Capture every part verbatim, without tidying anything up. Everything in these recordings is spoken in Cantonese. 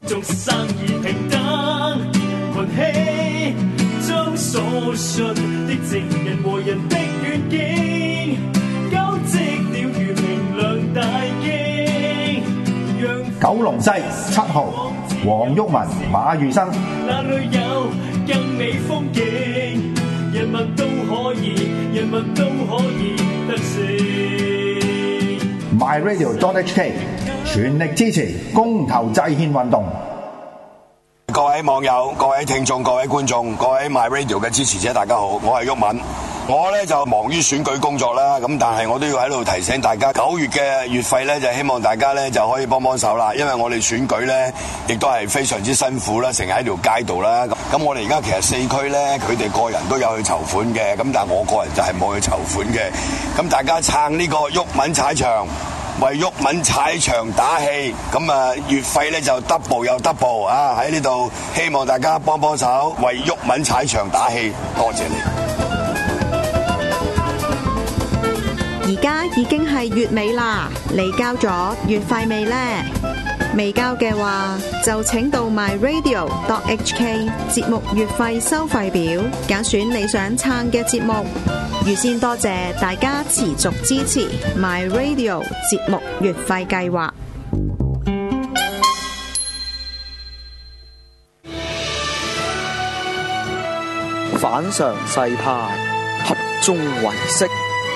做生意平等群起，將所信的正人和人的願景，交織了如明亮大徑。 九龍西七號黃毓民、馬宇生。 那裏有更美風景，人民都可以，人民都可以得勝。 My Radio dot H K 全力支持公投制憲運動。 各位網友、各位聽眾、各位觀眾、各位 My Radio 嘅支持者，大家好，我係毓民。我咧就忙於選舉工作啦，咁但係我都要喺度提醒大家，九月嘅月費咧就希望大家咧就可以幫幫手啦，因為我哋選舉咧亦都係非常之辛苦啦，成日喺條街度啦。咁我哋而家其實四區咧，佢哋個人都有去籌款嘅，咁但係我個人就係冇去籌款嘅。咁大家撐呢個毓民踩場，為毓民踩場打氣，咁啊月費咧就 double 又 double 啊！喺呢度希望大家幫幫手，為毓民踩場打氣，多謝你。 而家已經係月尾啦，你交咗月費未呢？未交嘅話，就請到 My Radio dot H K 節目月費收費表，揀選你想撐嘅節目。預先多謝大家持續支持 My Radio 節目月費計劃。 反常世態，合眾唯識。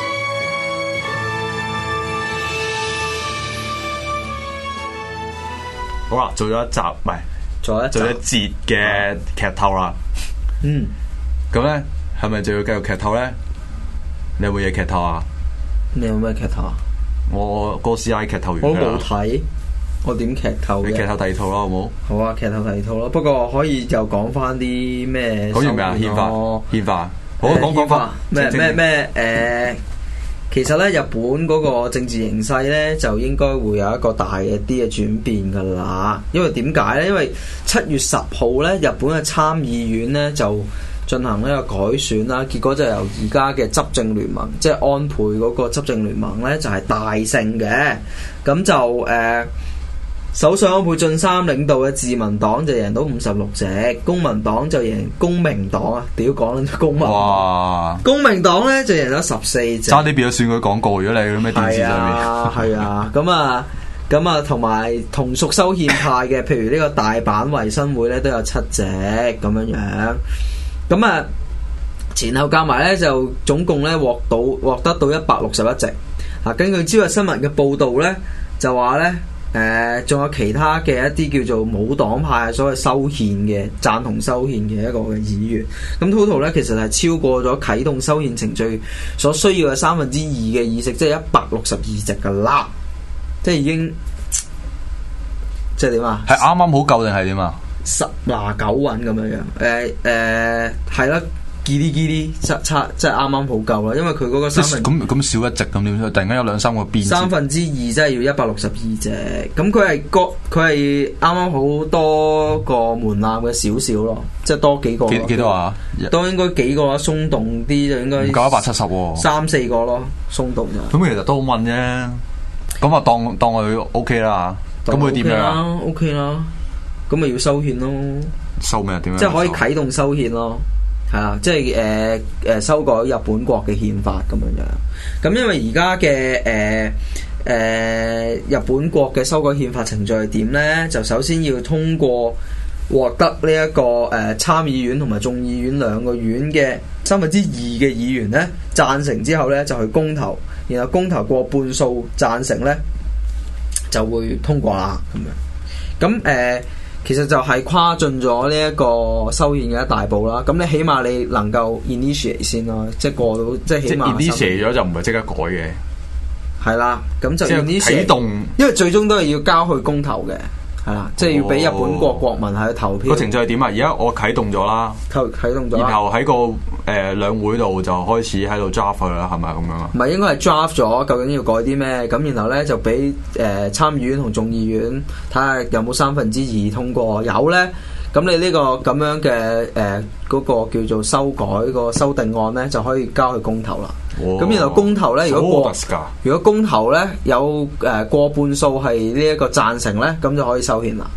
好啦，做咗一集，唔係做一做一節嘅劇透啦。 嗯， 咁咧係咪就要繼續劇透咧？你有冇嘢劇透啊？ 你有咩劇透啊？ 我哥斯拉劇透完， 我冇睇，我點劇透嘅？ 你劇透第二套啦，好冇？ 好啊，劇透第二套咯。不過可以就講翻啲咩？ 講完未啊？憲法，憲法，好講講法咩咩咩誒？其實咧，日本嗰個政治形勢咧，就應該會有一個大嘅啲嘅轉變噶啦。因為點解咧？因為七月十號咧，日本嘅參議院咧就進行呢個改選啦，結果就由而家嘅執政聯盟，即係安倍嗰個執政聯盟咧，就係、是、大勝嘅。咁就誒、呃，首相安倍晉三領導嘅自民黨就贏到五十六席，公民黨就贏公明黨啊！屌講緊公民黨，哇公明黨咧就贏咗十四席， 差啲變咗選舉廣告。如果你喺咩電視上面， 係啊，咁啊，咁啊，同埋同屬修憲派嘅，譬如呢個大阪維新會咧都有七席咁樣樣。咁啊，前後加埋咧就總共咧獲到獲得到一百六十一席。啊，根據朝日新聞嘅報導咧，就話咧誒，仲、呃、有其他嘅一啲叫做冇黨派所謂修憲嘅贊同修憲嘅一個嘅議員。咁 total 咧其實係超過咗啟動修憲程序所需要嘅三分之二嘅議席，即係一百六十二席噶啦，即係已經即係點啊？ 係啱啱好夠定係點啊？ 十拿九穩咁樣樣，誒誒係啦，嘰哩嘰哩差差即係啱啱好夠啦，因為佢嗰個三分咁咁少一席咁點？突然間有兩三個邊三分之二，即係要一百六十二席，咁佢係個佢係啱啱好多個門檻嘅少少咯，即係多幾個。幾幾多啊？ 都應該幾個啦，鬆動啲就應該唔夠一百七十喎， 三四個咯，鬆動就。 咁其實都好問啫，咁啊當當佢 O K 啦，咁會點樣啊 ？O K 啦。咁咪要修憲咯， 修咩啊？點樣？ 即係可以啟動修憲咯，係啊，即係誒誒修改日本國嘅憲法咁樣樣。咁因為而家嘅誒誒日本國嘅修改憲法程序係點咧？就首先要通過獲得呢、這、一個誒、呃、參議院同埋眾議院兩個院嘅三分之二嘅議員咧贊成之後咧，就去公投，然後公投過半數贊成咧，就會通過啦咁樣。咁誒。呃其實就係跨進咗呢一個修憲嘅一大步啦。咁你起碼你能夠 initiate 先咯，即係過到即係起碼 initiate 咗就唔係即刻改嘅。 係啦，咁就 initiate 啟動， 因為最終都係要交去公投嘅。係啦，即係要俾日本國國民去投票。 個程序係點啊？而家我啟動咗啦， 啟啟動咗， 然後喺個誒兩會度就開始喺度 draft 佢啦，係咪咁樣啊？ 唔係，應該係 draft 咗，究竟要改啲咩？咁然後咧就俾誒參議院同眾議院睇下有冇三分之二通過，有咧。咁你呢個咁樣嘅誒嗰個叫做修改個修訂案咧，就可以交去公投啦。咁、哦、然後公投咧，如果過如果公投咧有誒、呃、過半數係呢一個贊成咧，咁就可以修憲啦。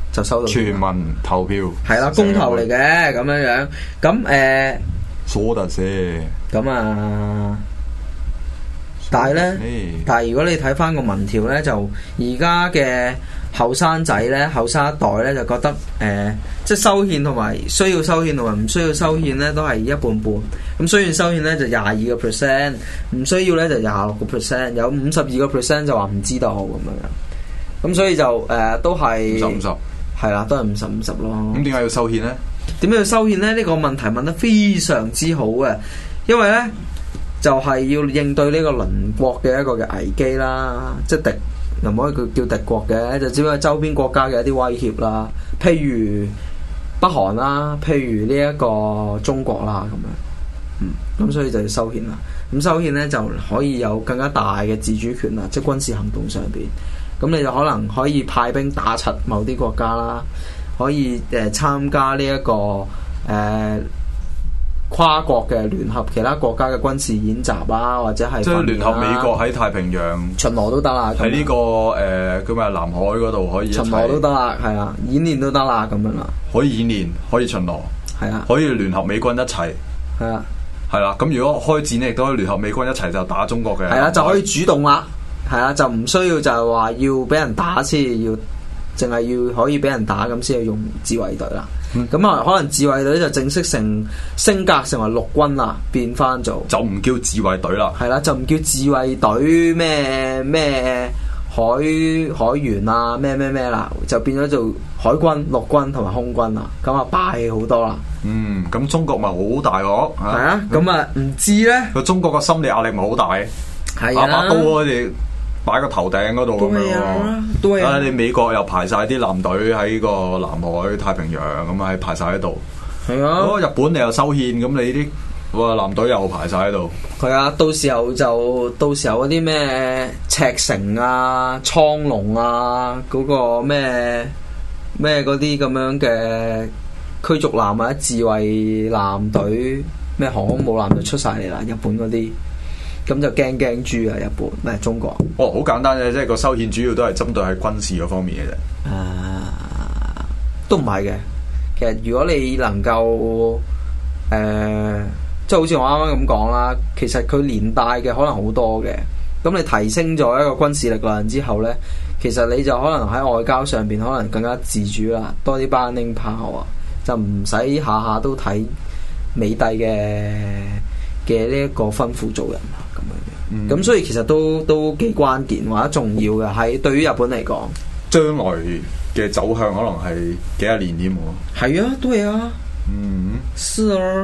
就收到全民投票係啦，公投嚟嘅咁樣樣。咁誒， 所得些咁啊，但係咧，但係如果你睇翻個民調咧，就而家嘅後生仔咧，後生一代咧就覺得誒、呃，即係修憲同埋需要修憲同埋唔需要修憲咧，都係一半半。咁需要修憲咧就廿二個 percent，唔需要咧就廿六個 percent，有五十二個 percent 就話唔知道咁樣樣。咁所以就誒、呃、都係五十五十，係啦，都係五十五十咯。 咁點解要修憲咧？點解要修憲咧？呢、呢個問題問得非常之好嘅，因為咧就係、是、要應對呢個鄰國嘅一個嘅危機啦，即係敵。又唔可以叫叫敵國嘅，就只不過周邊國家嘅一啲威脅啦，譬如北韓啦，譬如呢一個中國啦咁樣，嗯，咁所以就要修憲啦。咁修憲咧就可以有更加大嘅自主權啦，即係軍事行動上邊，咁你就可能可以派兵打柒某啲國家啦，可以誒參、呃、加呢、這、一個誒。呃跨國嘅聯合其他國家嘅軍事演習啊，或者係即係聯合美國喺太平洋巡邏都得啦。 喺呢、這個誒叫咩南海嗰度可以巡邏都得啦，係啊，演練都得啦，咁樣啦。 可以演練，可以巡邏，係啊，可以聯合美軍一齊，係啊，係啦。咁如果開戰咧，亦都可以聯合美軍一齊就打中國嘅。係啊，就可以主動啦。係啊，就唔需要就係話要俾人打先要，淨係要可以俾人打咁先要用自衛隊啦。咁啊，嗯、可能自衛隊就正式成升格成為陸軍啦，變翻做就唔叫自衛隊啦。 係啦，就唔叫自衛隊咩咩海海員啊咩咩咩啦，就變咗做海軍、陸軍同埋空軍啦。咁啊，霸氣好多啦。 嗯，咁中國咪好大鑊？ 係啊，咁啊唔知咧。 個中國個心理壓力咪好大？ 係啊， 把刀我哋擺個頭頂嗰度咁樣喎， 對啊！ 你美國又排晒啲艦隊喺個南海太平洋咁啊，排晒喺度。係啊！日本你又修憲，咁你啲哇艦隊又排晒喺度。 係啊！到時候就到時候嗰啲咩赤城啊、蒼龍啊，嗰、嗰個咩咩嗰啲咁樣嘅驅逐艦或者自衛艦隊，咩航空母艦就出晒嚟啦！日本嗰啲。咁就驚驚豬啊！日本咩中國？ 哦，好簡單嘅，即係個修憲主要都係針對喺軍事嗰方面嘅啫。 啊，都唔係嘅。其實如果你能夠誒、呃，即係好似我啱啱咁講啦，其實佢連帶嘅可能好多嘅。咁你提升咗一個軍事力量之後呢，其實你就可能喺外交上邊可能更加自主啦，多啲 bargaining power 啊，就唔使下下都睇美帝嘅嘅呢一個吩咐做人啊，咁樣嘅，咁、嗯、所以其實都都幾關鍵或者重要嘅，係對於日本嚟講， 將來嘅走向可能係幾廿年添喎。 係啊，對啊， 嗯， 是啊。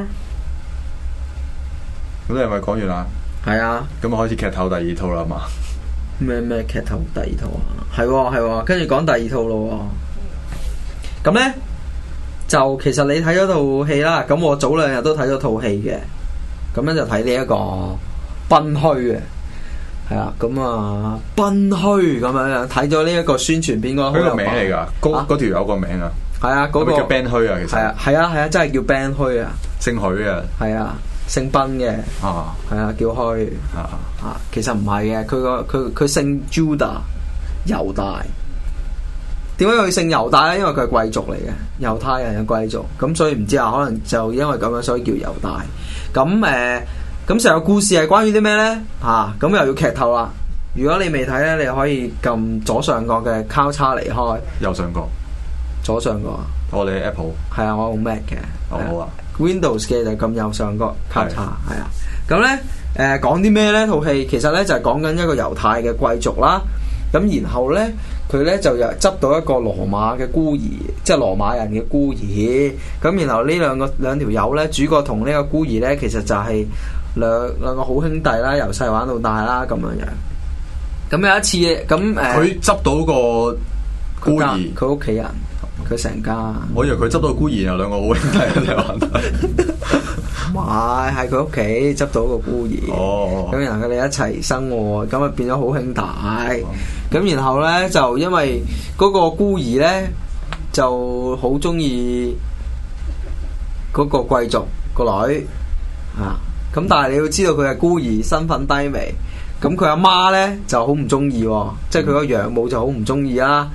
咁你係咪講完啦？ 係啊。咁啊開始劇透第二套啦嘛？咩咩劇透第二套啊？係喎係喎，跟住講第二套咯。咁咧就其實你睇咗套戲啦，咁我早兩日都睇咗套戲嘅。咁樣就睇呢一個賓虛嘅，係啦，咁啊賓虛咁樣樣睇咗呢一個宣傳片嗰個名嚟㗎，嗰嗰條有個名啊， 係啊，嗰個叫 Ben 虛啊，其實係啊係啊係啊，真係叫 Ben 虛啊， 姓許啊，係啊，姓賓嘅啊，係啊，叫虛啊啊，其實唔係嘅，佢個佢佢姓 Judah 猶大。點解佢姓猶大咧？因為佢係貴族嚟嘅，猶太人嘅貴族，咁所以唔知啊，可能就因為咁樣，所以叫猶大。咁誒，咁成個故事係關於啲咩咧？嚇、啊，咁又要劇透啦。如果你未睇咧，你可以撳左上角嘅交叉離開， 右上角， 左上角啊。 我哋 Apple 係啊，我用 Mac 嘅。 哦，好啊。 Windows 嘅就撳右上角交叉，係啊。咁咧誒講啲咩咧？套戲其實咧就係講緊一個猶太嘅貴族啦。咁然後咧，佢咧就又執到一個羅馬嘅孤兒，即係羅馬人嘅孤兒。咁然後呢兩個兩條友咧，主角同呢個孤兒咧，其實就係兩兩個好兄弟啦，由細玩到大啦，咁樣樣。咁有一次，咁誒， 佢執到個孤兒， 佢屋企人，佢成家。 我以為佢執到個孤兒，有兩個好兄弟一齊玩。 唔係，係佢屋企執到個孤兒。哦，咁然後佢哋一齊生活，咁啊變咗好兄弟。咁、哦、然後咧就因為嗰個孤兒咧就好中意嗰個貴族個女啊。咁但係你要知道佢係孤兒，身份低微。咁佢阿媽咧就好唔中意，即係佢個養母就好唔中意啦。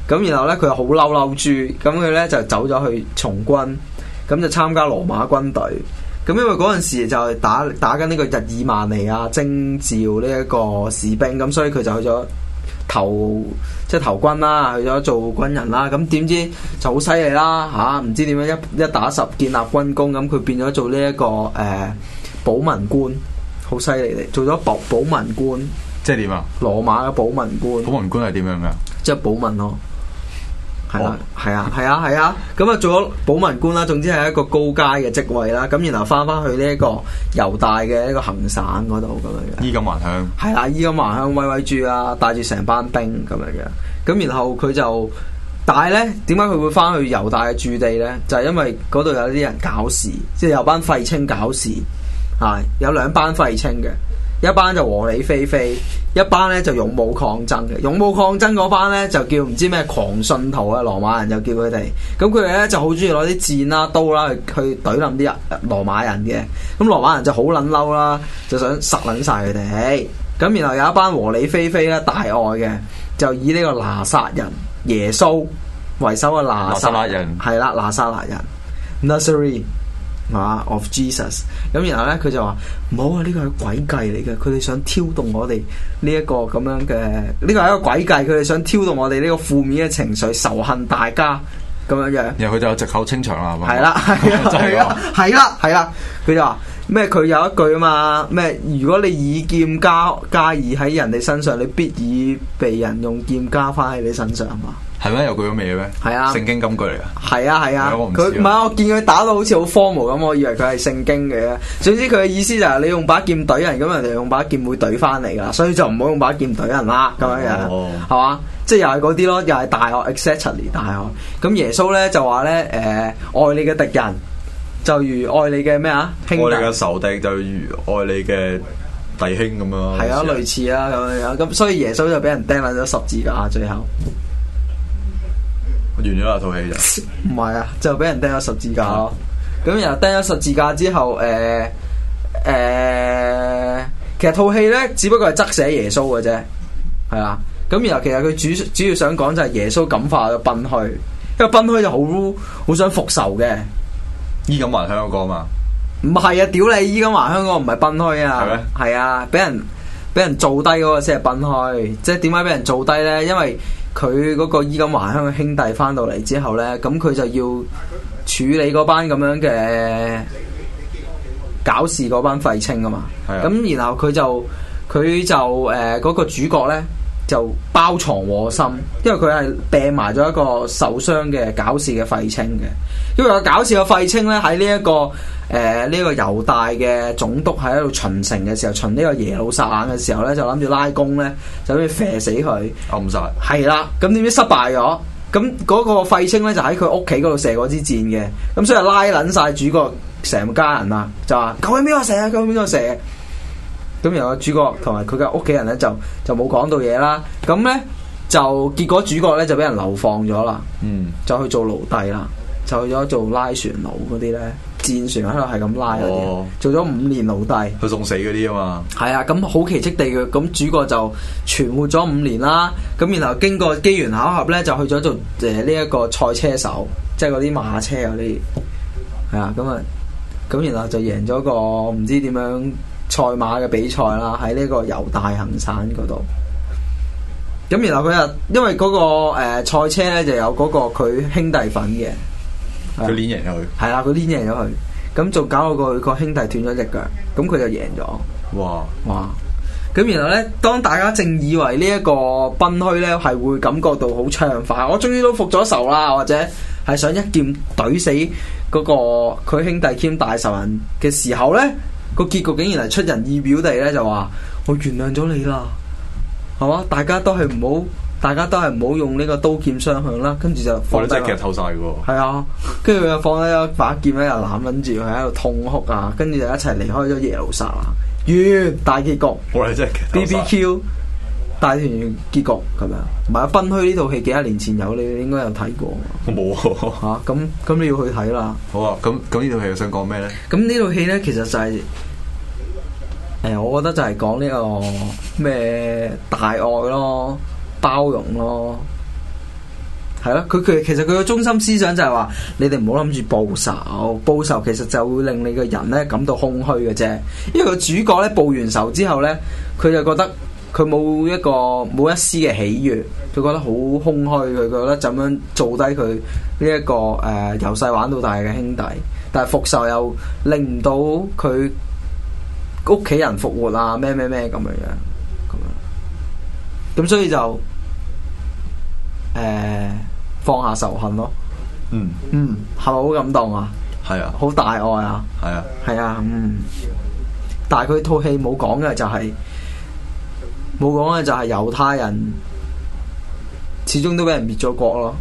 咁然後咧佢又好嬲嬲豬，咁佢咧就走咗去從軍，咁就參加羅馬軍隊。咁因為嗰陣時就係打打緊呢個日耳曼尼亞徵召呢一個士兵，咁所以佢就去咗投即係投軍啦，去咗做軍人啦。咁點知就好犀利啦嚇，唔知點樣一一打十建立軍功，咁佢變咗做呢、這、一個誒、呃、保民官，好犀利嚟，做咗保保民官。 即係點啊？羅馬嘅保民官。 保民官係點樣噶？即係保民咯。係啊，係啊，係啊，係啊，咁啊做咗保民官啦，總之係一個高階嘅職位啦。咁然後翻翻去呢一個猶大嘅一個行省嗰度咁樣嘅。衣錦還鄉。係啦，衣錦還鄉威威豬啦，帶住成班兵咁樣嘅。咁然後佢就，但係咧，點解佢會翻去猶大嘅駐地咧？就係、是、因為嗰度有啲人搞事，即係有班廢青搞事，係有兩班廢青嘅。一班就和理非非，一班咧就勇武抗爭嘅。勇武抗爭嗰班咧就叫唔知咩狂信徒啊，羅馬人就叫佢哋。咁佢哋咧就好中意攞啲箭啦、刀啦去去懟冧啲人羅馬人嘅。咁羅馬人就好撚嬲啦，就想殺撚晒佢哋。咁然後有一班和理非非咧大愛嘅，就以呢個拿撒人耶穌為首嘅拿撒勒人，係啦，拿撒勒人 Nazarene 啊 of Jesus。咁然後咧佢就話唔好啊，呢個係詭計嚟嘅，佢哋想挑動我哋呢一個咁樣嘅，呢個係一個詭計，佢哋想挑動我哋呢個負面嘅情緒，仇恨大家咁樣樣。然後佢就有藉口清場啦，係嘛？係啦，係啊，係啊，係啦，係啦，佢就話咩？佢有一句啊嘛，咩？如果你以劍加加以喺人哋身上，你必以被人用劍加翻喺你身上嘛？係咩？有句咁嘅嘢咩？係啊，聖經金句嚟噶。係啊係啊，佢唔係我見佢打到好似好荒謬咁，我以為佢係聖經嘅。總之佢嘅意思就係你用把劍懟人，咁人哋用把劍會懟翻嚟噶，所以就唔好用把劍懟人啦，咁樣樣係嘛？即係又係嗰啲咯，又係大學 exactly 大學。咁耶穌咧就話咧，誒、呃，愛你嘅敵人就如愛你嘅咩啊？兄弟。愛你嘅仇敵就如愛你嘅弟兄咁樣。係啊，類似啊咁樣樣。咁所以耶穌就俾人釘爛咗十字架，最後。完咗啦套戲就唔係啊，就俾人釘咗十字架咯。咁、嗯、然後釘咗十字架之後，誒、呃、誒、呃，其實套戲咧只不過係側寫耶穌嘅啫，係啦。咁然後其實佢主主要想講就係耶穌感化咗賓虛，因為賓虛就好好想復仇嘅。衣錦還鄉嗰個嘛？唔係啊，屌你！衣錦還鄉嗰個唔係賓虛啊，係咩？係啊，俾人俾人做低嗰個先係賓虛。即係點解俾人做低咧？因為佢嗰個衣錦還鄉嘅兄弟翻到嚟之後呢，咁佢就要處理嗰班咁樣嘅搞事嗰班廢青啊嘛。咁的然後佢就佢就誒嗰、呃嗰個主角呢，就包藏禍心，因為佢係病埋咗一個受傷嘅搞事嘅廢青嘅。因為個搞事嘅廢青呢，喺呢一個誒呢、呃這個猶大嘅總督喺度巡城嘅時候，巡呢個耶路撒冷嘅時候呢，就諗住拉弓呢，就諗住射死佢，暗殺。係啦，咁點知失敗咗？咁嗰個廢青呢，就喺佢屋企嗰度射嗰支箭嘅，咁所以拉撚晒主角成家人啦，就話究竟邊個射啊？究竟邊個射？咁然後主角同埋佢嘅屋企人呢，就就冇講到嘢啦。咁呢，就結果主角呢，就俾人流放咗啦，嗯，就去做奴隸啦。就去咗做拉船奴嗰啲咧，戰船喺度係咁拉嗰啲，哦、做咗五年奴隸，去送死嗰啲啊嘛。係啊，咁好奇蹟地嘅，咁主角就存活咗五年啦。咁然後經過機緣巧合咧，就去咗做誒呢一個賽車手，即係嗰啲馬車嗰啲。係啊，咁啊，咁然後就贏咗個唔知點樣賽馬嘅比賽啦，喺呢個猶大行省嗰度。咁然後佢又因為嗰、嗰個誒賽、呃、車咧就有嗰個佢兄弟份嘅。佢碾贏咗佢，係啦，佢碾贏咗佢，咁就搞到個個兄弟斷咗隻腳，咁佢就贏咗。哇哇！咁然後咧，當大家正以為呢一個賓虛咧係會感覺到好暢快，我終於都復咗仇啦，或者係想一劍懟死嗰個佢兄弟兼大仇人嘅時候咧，個結局竟然係出人意表地咧，就話我原諒咗你啦，係嘛？大家都係唔好。大家都係唔好用呢個刀劍相向啦，跟住就放低。我哋真係劇透晒嘅喎。係啊，跟住又放低一把劍咧，又攬緊住佢喺度痛哭啊，跟住就一齊離開咗耶路撒冷。完大結局。我哋真係劇透晒。B B Q 大團圓結局咁樣。唔係啊，賓虛呢套戲幾多年前有，你應該有睇過。我冇啊。嚇，咁咁你要去睇啦。好啊，咁咁呢套戲想講咩咧？咁呢套戲咧，其實就係、是、誒、欸，我覺得就係講呢個咩大愛咯。包容咯， 係咯，佢佢其實佢個中心思想就係話，你哋唔好諗住報仇，報仇其實就會令你個人咧感到空虛嘅啫。因為個主角咧報完仇之後咧，佢就覺得佢冇一個冇一絲嘅喜悅，佢覺得好空虛，佢覺得怎樣做低佢呢一個誒由細玩到大嘅兄弟，但係復仇又令唔到佢屋企人復活啊咩咩咩咁樣樣咁樣，咁所以就誒。呃放下仇恨咯，嗯嗯，係咪好感動啊？ 係啊， 好大愛啊！ 係啊， 係啊，嗯。但係佢套戲冇講嘅就係冇講嘅就係猶太人始終都俾人滅咗國咯。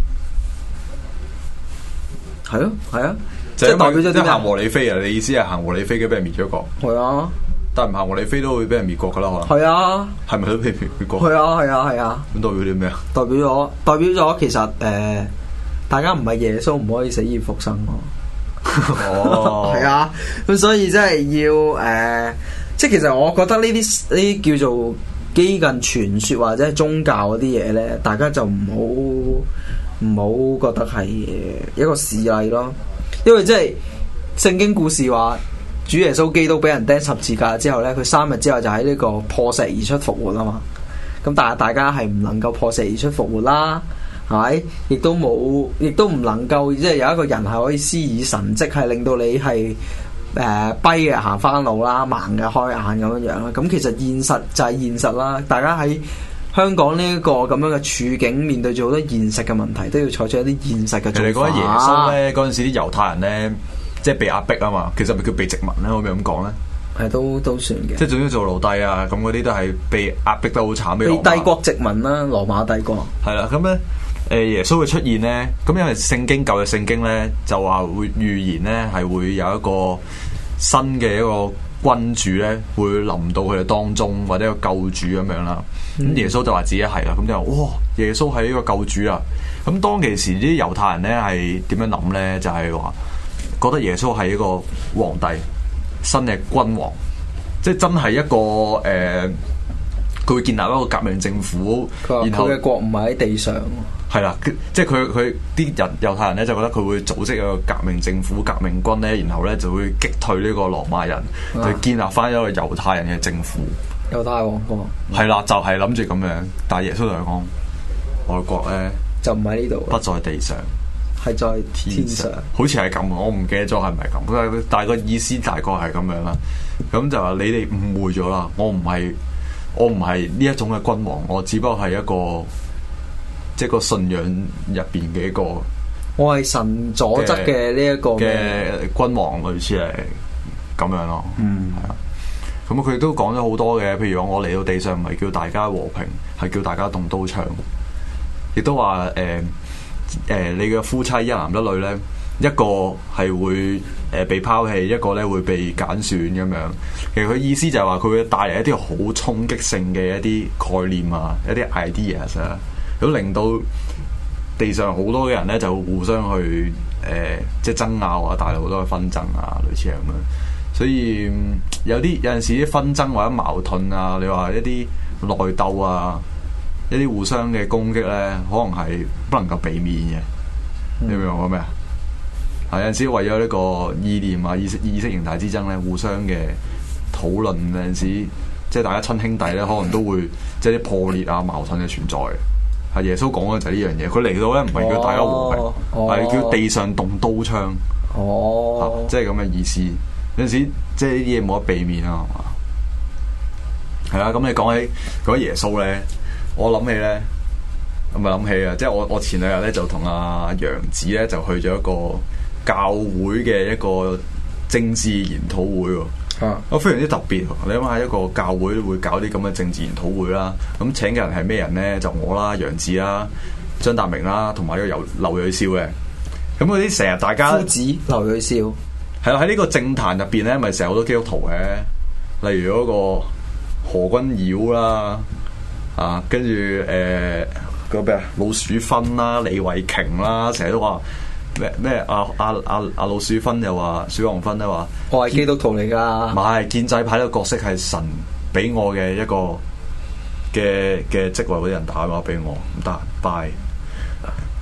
係啊，係啊， 即係代表咗啲行和理非啊！你意思係行和理非嘅俾人滅咗國？ 係啊。但係唔行和理非都會俾人滅國噶啦，可能。 係啊。係咪都俾滅滅國？ 係啊，係啊，係啊。 咁代表啲咩啊？ 代表咗，代表咗，其實誒、呃，大家唔係耶穌唔可以死而復生咯。哦。係啊，咁所以真係要誒、呃，即係其實我覺得呢啲呢啲叫做基近傳說或者係宗教嗰啲嘢咧，大家就唔好唔好覺得係一個事例咯，因為即係聖經故事話。主耶穌基督俾人釘十字架之後呢，佢三日之後就喺呢個破石而出復活啊嘛。咁但係大家係唔能夠破石而出復活啦，係咪？亦都冇，亦都唔能夠即係有一個人係可以施以神蹟，係令到你係誒跛嘅行翻路啦，盲嘅開眼咁樣樣啦。咁其實現實就係現實啦。大家喺香港呢一個咁樣嘅處境，面對住好多現實嘅問題，都要採取一啲現實嘅做法。 你講耶穌呢，嗰陣時啲猶太人呢。即係被壓迫啊嘛，其實咪叫被殖民咧？可唔可以咁講咧？ 係都都算嘅。 即係總之做奴隸啊，咁嗰啲都係被壓迫得好慘。 被帝國殖民啦，羅馬帝國。 係啦，咁咧誒耶穌嘅出現咧，咁因為聖經舊嘅聖經咧就話會預言咧係會有一個新嘅一個君主咧會臨到佢哋當中，或者一個救主咁樣啦。咁、嗯、耶穌就話自己係啦，咁就話哇耶穌係呢個救主啊！咁當其時啲猶太人咧係點樣諗咧？就係、是、話。覺得耶穌係一個皇帝，新嘅君王，即係真係一個誒，佢、呃、會建立一個革命政府。 然後佢嘅國唔係喺地上。 係啦，即係佢佢啲人猶太人咧就覺得佢會組織一個革命政府、革命軍咧，然後咧就會擊退呢個羅馬人，啊、就建立翻一個猶太人嘅政府。 猶太王國。 係啦，就係諗住咁樣，但係耶穌就係講，外國咧就唔喺呢度， 不在地上。 係在天上， 好似係咁，我唔記得咗係咪咁，但係個意思大概係咁樣啦。咁就話你哋誤會咗啦，我唔係我唔係呢一種嘅君王，我只不過係一個即係個信仰入邊嘅一個， 我係神左側嘅呢一個嘅君王，類似係咁樣咯。嗯，係啊。咁佢都講咗好多嘅，譬如話我嚟到地上唔係叫大家和平，係叫大家動刀槍，亦都話誒。呃誒、呃，你嘅夫妻一男一女咧，一個係會誒、呃、被拋棄，一個咧會被揀選咁樣。其實佢意思就係話佢會帶嚟一啲好衝擊性嘅一啲概念啊，一啲 ideas 啊，都令到地上好多嘅人咧就互相去誒、呃、即係爭拗啊，帶嚟好多嘅紛爭啊，類似咁樣。所以有啲有陣時啲紛爭或者矛盾啊，你話一啲內鬥啊。一啲互相嘅攻擊咧，可能係不能夠避免嘅。嗯、你明唔明我講咩啊？係有陣時為咗呢個意念啊、意識意識形態之爭咧，互相嘅討論有陣時，即係大家親兄弟咧，可能都會即係啲破裂啊、矛盾嘅存在。係耶穌講嘅就係呢樣嘢。佢嚟到咧唔係叫大家和平，係、哦、叫地上動刀槍。哦，即係咁嘅意思。有陣時即係呢啲嘢冇得避免啊，係嘛？係啦，咁你講起講起耶穌咧。我諗起咧，唔係諗起啊！即係我我前兩日咧就同阿楊子咧就去咗一個教會嘅一個政治研討會喎。啊！我非常之特別。你諗下，一個教會會搞啲咁嘅政治研討會啦。咁請嘅人係咩人咧？就我啦、楊子啦、張達明啦，同埋呢個劉劉銳紹嘅。咁嗰啲成日大家夫子劉銳紹係啦，喺呢個政壇入邊咧，咪成日好多基督徒嘅，例如嗰個何君堯啦。啊，跟住誒個咩啊，老鼠芬啦、李慧瓊啦，成日都話咩咩啊啊啊啊老鼠芬又話鼠王芬咧話， 我係基督徒嚟㗎， 唔係建制派呢個角色係神俾我嘅一個嘅嘅職位，嗰啲人打電話俾我唔得，拜，即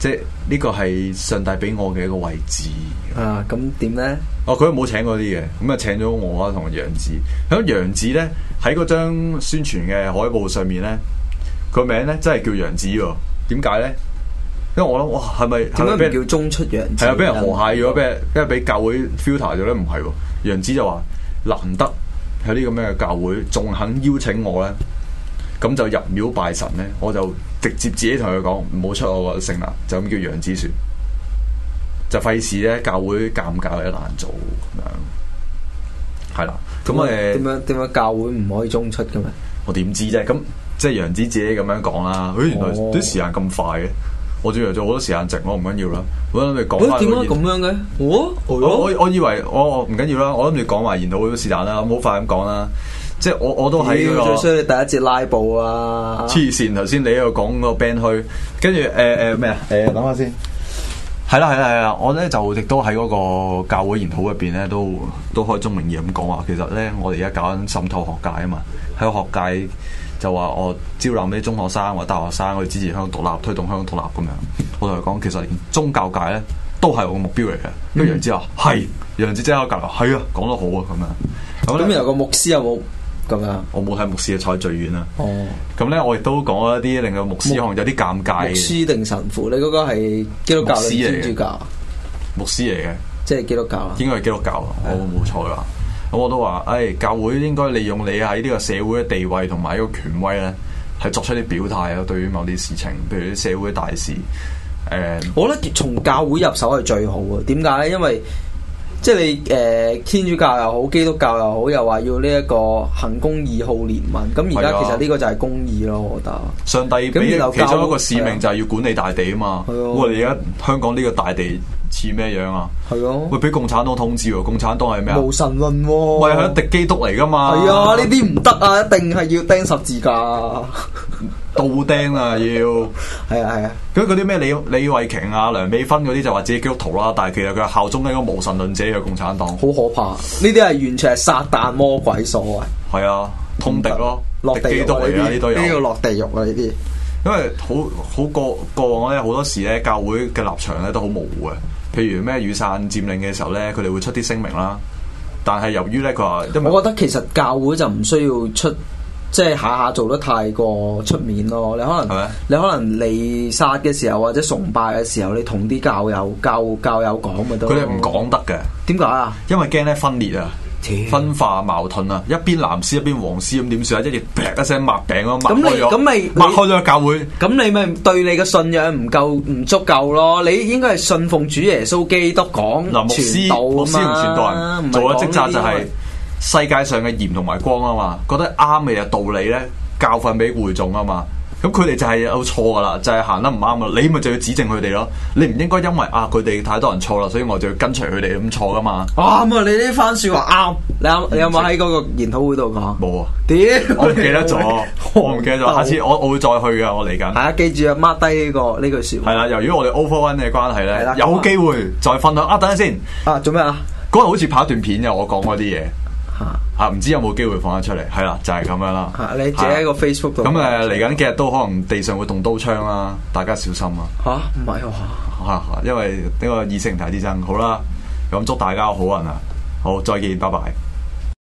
即係呢個係上帝俾我嘅一個位置。 啊，咁點咧？ 哦，佢都冇請嗰啲嘅，咁啊請咗我啊同楊紫。咁楊紫咧喺嗰張宣傳嘅海報上面咧，個名咧真係叫楊紫喎。點解咧？因為我諗哇，係咪點解唔叫中出楊紫？ 係啊，俾人河蟹咗，俾人因為俾教會 filter 咗咧，唔係喎。楊紫就話難得有啲咁樣嘅教會，仲肯邀請我咧，咁就入廟拜神咧，我就直接自己同佢講唔好出我個姓啦，就咁叫楊紫算。就費事咧，教會尷尬一難做咁樣，係啦。咁誒點樣點樣教會唔可以中出嘅咩？ 我點知啫？咁即係楊紫自己咁樣講啦。誒、欸，原來啲時間咁快嘅，我仲以為做好多時間值，我唔緊要啦。我諗你講翻。點解咁樣嘅？我我我我以為我唔緊要啦。我諗你講埋研討會是但啦，咁好快咁講啦。即係我我都喺嗰個。最衰你第一節拉布啊！黐線，頭先你喺度講個 band 區，跟住誒誒咩啊？誒諗下先。係啦係啦係啦，我咧就亦都喺嗰個教會研討入邊咧，都都開宗明義咁講話，其實咧我哋而家搞緊滲透學界啊嘛，喺個學界就話我招攬啲中學生或者大學生去支持香港獨立，推動香港獨立咁樣。我同佢講，其實連宗教界咧都係我個目標嚟嘅。跟住楊紫話係，楊紫即刻夾話係啊，講得好啊咁樣。咁有個牧師有冇？咁啊！我冇睇牧師嘅坐喺最遠啦。哦，咁咧我亦都講一啲令到牧師可能有啲尷尬嘅。牧師定神父？你嗰個係基督教定天主教？牧師嚟嘅，即係基督教啊？應該係基督教，我冇錯啦。咁我都話，誒、哎，教會應該利用你喺呢個社會嘅地位同埋一個權威咧，係作出啲表態啊。對於某啲事情，譬如啲社會大事，誒、呃，我覺得從教會入手係最好嘅。點解咧？因為即係你誒、呃、天主教又好，基督教又好，又話要呢一個行公義、好憐憫。咁而家其實呢個就係公義咯，我覺得。上帝俾其中一個使命就係要管理大地啊嘛。我哋而家香港呢個大地似咩樣啊？係咯。會俾共產黨統治喎？共產黨係咩啊？無神論喎。喂，係敵基督嚟噶嘛？係啊，呢啲唔得啊，一定係要釘十字架。倒釘啊！要係啊係啊，咁嗰啲咩李李慧瓊啊、梁美芬嗰啲就話自己基督徒啦，但係其實佢係效忠一個無神論者嘅共產黨，好可怕！呢啲係完全係撒旦魔鬼所為。係啊，通敵咯，落地獄嚟啊！呢都有呢個落地獄啊！呢啲，因為好好過過往咧，好多時咧教會嘅立場咧都好模糊嘅。譬如咩雨傘佔領嘅時候咧，佢哋會出啲聲明啦，但係由於咧佢話，因為我覺得其實教會就唔需要出。即係下下做得太過出面咯，你可能嗎你可能彌撒嘅時候或者崇拜嘅時候，你同啲教友教教友講咪得。佢哋唔講得嘅，點解啊？因為驚咧分裂啊，天分化矛盾啊，一邊藍絲一邊黃絲咁點算啊？一嘢劈一聲抹餅咯，抹開咗，咁咪抹開咗個教會。咁你咪對你嘅信仰唔夠唔足夠咯？你應該係信奉主耶穌基督講嗱，牧師牧師同傳道人做嘅職責就係、是。世界上嘅鹽同埋光啊嘛，覺得啱嘅嘢道理咧，教訓俾會眾啊嘛，咁佢哋就係有錯噶啦，就係、是、行得唔啱啊，你咪就要指正佢哋咯，你唔應該因為啊佢哋太多人錯啦，所以我就要跟隨佢哋咁錯噶嘛。啱啊，你呢番說話啱，你有你有冇喺嗰個研討會度講？冇啊，點我唔記得咗，我唔記得咗，下次我我會再去噶，我嚟緊。係啊，記住啊 mark 低呢個呢句說話。係啦，由於我哋 over one 嘅關係咧，的有機會再分享啊。等陣先啊，做咩啊？嗰日好似拍一段片嘅，我講嗰啲嘢。吓，唔知有冇機會放得出嚟？係啦，就係、是、咁樣啦。吓，你自己喺個 Facebook 度。咁誒，嚟緊幾日都可能地上會動刀槍啦，大家小心啊！吓，唔係喎。吓，因為呢個意識形態之爭。好啦，咁祝大家好運啊！好，再見，拜拜。